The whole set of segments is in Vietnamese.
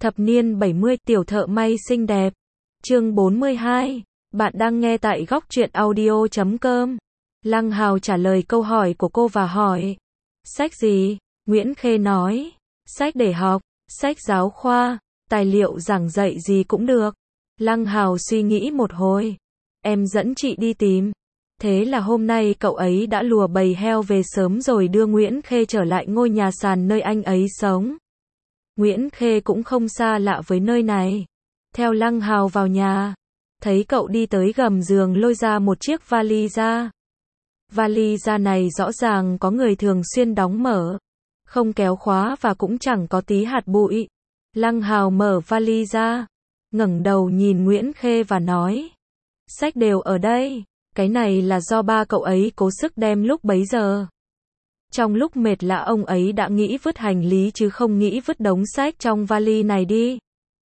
Thập niên 70, tiểu thợ may xinh đẹp. Chương 42. Bạn đang nghe tại góc truyện audio.com. Lăng Hào trả lời câu hỏi của cô và hỏi. Sách gì? Nguyễn Khê nói. Sách để học, sách giáo khoa, tài liệu giảng dạy gì cũng được. Lăng Hào suy nghĩ một hồi. Em dẫn chị đi tìm. Thế là hôm nay cậu ấy đã lùa bầy heo về sớm rồi đưa Nguyễn Khê trở lại ngôi nhà sàn nơi anh ấy sống. Nguyễn Khê cũng không xa lạ với nơi này. Theo Lăng Hào vào nhà, thấy cậu đi tới gầm giường lôi ra một chiếc vali ra. Vali ra này rõ ràng có người thường xuyên đóng mở, không kéo khóa và cũng chẳng có tí hạt bụi. Lăng Hào mở vali ra, ngẩng đầu nhìn Nguyễn Khê và nói. Sách đều ở đây, cái này là do ba cậu ấy cố sức đem lúc bấy giờ. Trong lúc mệt lạ ông ấy đã nghĩ vứt hành lý chứ không nghĩ vứt đống sách trong vali này đi.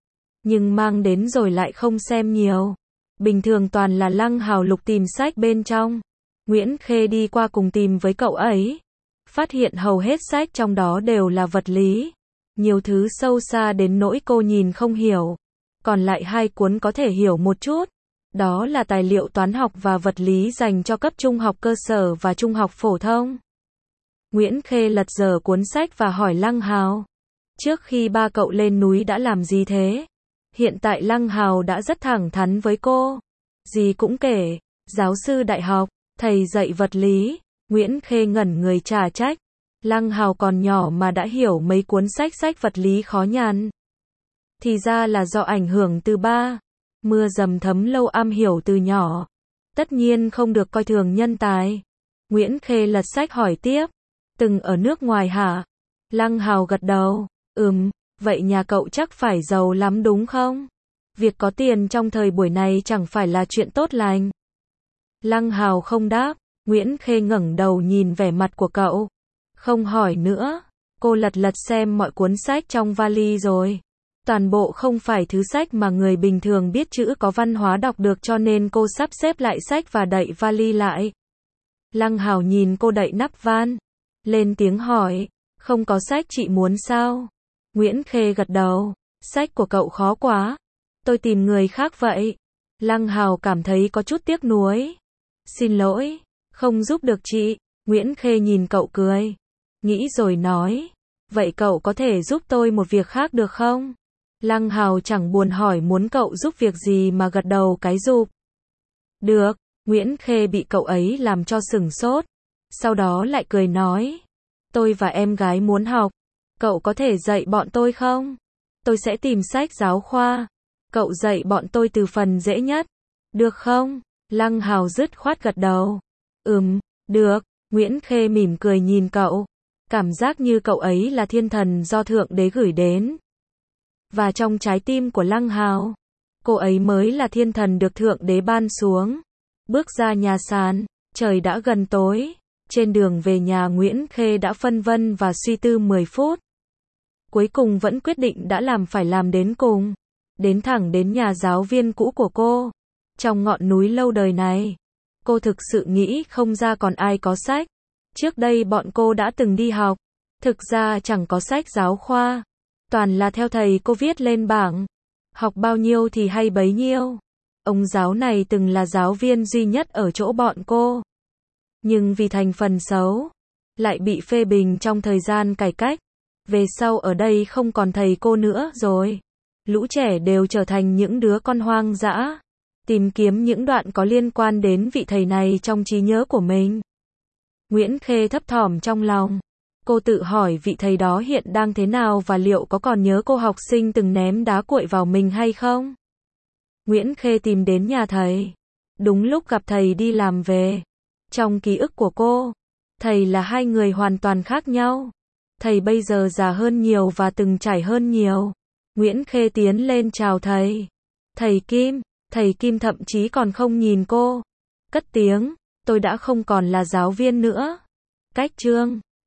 Nhưng mang đến rồi lại không xem nhiều. Bình thường toàn là Lăng Hào lục tìm sách bên trong. Nguyễn Khê đi qua cùng tìm với cậu ấy. Phát hiện hầu hết sách trong đó đều là vật lý. Nhiều thứ sâu xa đến nỗi cô nhìn không hiểu. Còn lại 2 cuốn có thể hiểu một chút. Đó là tài liệu toán học và vật lý dành cho cấp trung học cơ sở và trung học phổ thông. Nguyễn Khê lật dở cuốn sách và hỏi Lăng Hào. Trước khi ba cậu lên núi đã làm gì thế? Hiện tại Lăng Hào đã rất thẳng thắn với cô. Gì cũng kể. Giáo sư đại học, thầy dạy vật lý. Nguyễn Khê ngẩn người trả trách. Lăng Hào còn nhỏ mà đã hiểu mấy cuốn sách vật lý khó nhằn. Thì ra là do ảnh hưởng từ ba. Mưa dầm thấm lâu am hiểu từ nhỏ. Tất nhiên không được coi thường nhân tài. Nguyễn Khê lật sách hỏi tiếp. Từng ở nước ngoài hả? Lăng Hào gật đầu. Vậy nhà cậu chắc phải giàu lắm đúng không? Việc có tiền trong thời buổi này chẳng phải là chuyện tốt lành. Lăng Hào không đáp. Nguyễn Khê ngẩng đầu nhìn vẻ mặt của cậu. Không hỏi nữa. Cô lật xem mọi cuốn sách trong vali rồi. Toàn bộ không phải thứ sách mà người bình thường biết chữ có văn hóa đọc được cho nên cô sắp xếp lại sách và đậy vali lại. Lăng Hào nhìn cô đậy nắp van. Lên tiếng hỏi. Không có sách chị muốn sao? Nguyễn Khê gật đầu. Sách của cậu khó quá. Tôi tìm người khác vậy. Lăng Hào cảm thấy có chút tiếc nuối. Xin lỗi. Không giúp được chị. Nguyễn Khê nhìn cậu cười. Nghĩ rồi nói. Vậy cậu có thể giúp tôi một việc khác được không? Lăng Hào chẳng buồn hỏi muốn cậu giúp việc gì mà gật đầu cái giúp. Được. Nguyễn Khê bị cậu ấy làm cho sửng sốt. Sau đó lại cười nói. Tôi và em gái muốn học. Cậu có thể dạy bọn tôi không? Tôi sẽ tìm sách giáo khoa. Cậu dạy bọn tôi từ phần dễ nhất. Được không? Lăng Hào dứt khoát gật đầu. Được. Nguyễn Khê mỉm cười nhìn cậu. Cảm giác như cậu ấy là thiên thần do Thượng Đế gửi đến. Và trong trái tim của Lăng Hào, cô ấy mới là thiên thần được Thượng Đế ban xuống. Bước ra nhà sàn, trời đã gần tối. Trên đường về nhà Nguyễn Khê đã phân vân và suy tư 10 phút. Cuối cùng vẫn quyết định đã phải làm đến cùng. Đến thẳng đến nhà giáo viên cũ của cô. Trong ngọn núi lâu đời này, cô thực sự nghĩ không ra còn ai có sách. Trước đây bọn cô đã từng đi học. Thực ra chẳng có sách giáo khoa. Toàn là theo thầy cô viết lên bảng. Học bao nhiêu thì hay bấy nhiêu. Ông giáo này từng là giáo viên duy nhất ở chỗ bọn cô. Nhưng vì thành phần xấu, lại bị phê bình trong thời gian cải cách. Về sau ở đây không còn thầy cô nữa rồi. Lũ trẻ đều trở thành những đứa con hoang dã. Tìm kiếm những đoạn có liên quan đến vị thầy này trong trí nhớ của mình. Nguyễn Khê thấp thỏm trong lòng. Cô tự hỏi vị thầy đó hiện đang thế nào và liệu có còn nhớ cô học sinh từng ném đá cuội vào mình hay không? Nguyễn Khê tìm đến nhà thầy. Đúng lúc gặp thầy đi làm về. Trong ký ức của cô, thầy là 2 người hoàn toàn khác nhau. Thầy bây giờ già hơn nhiều và từng trải hơn nhiều. Nguyễn Khê tiến lên chào thầy. Thầy Kim thậm chí còn không nhìn cô. Cất tiếng, tôi đã không còn là giáo viên nữa. Cách chương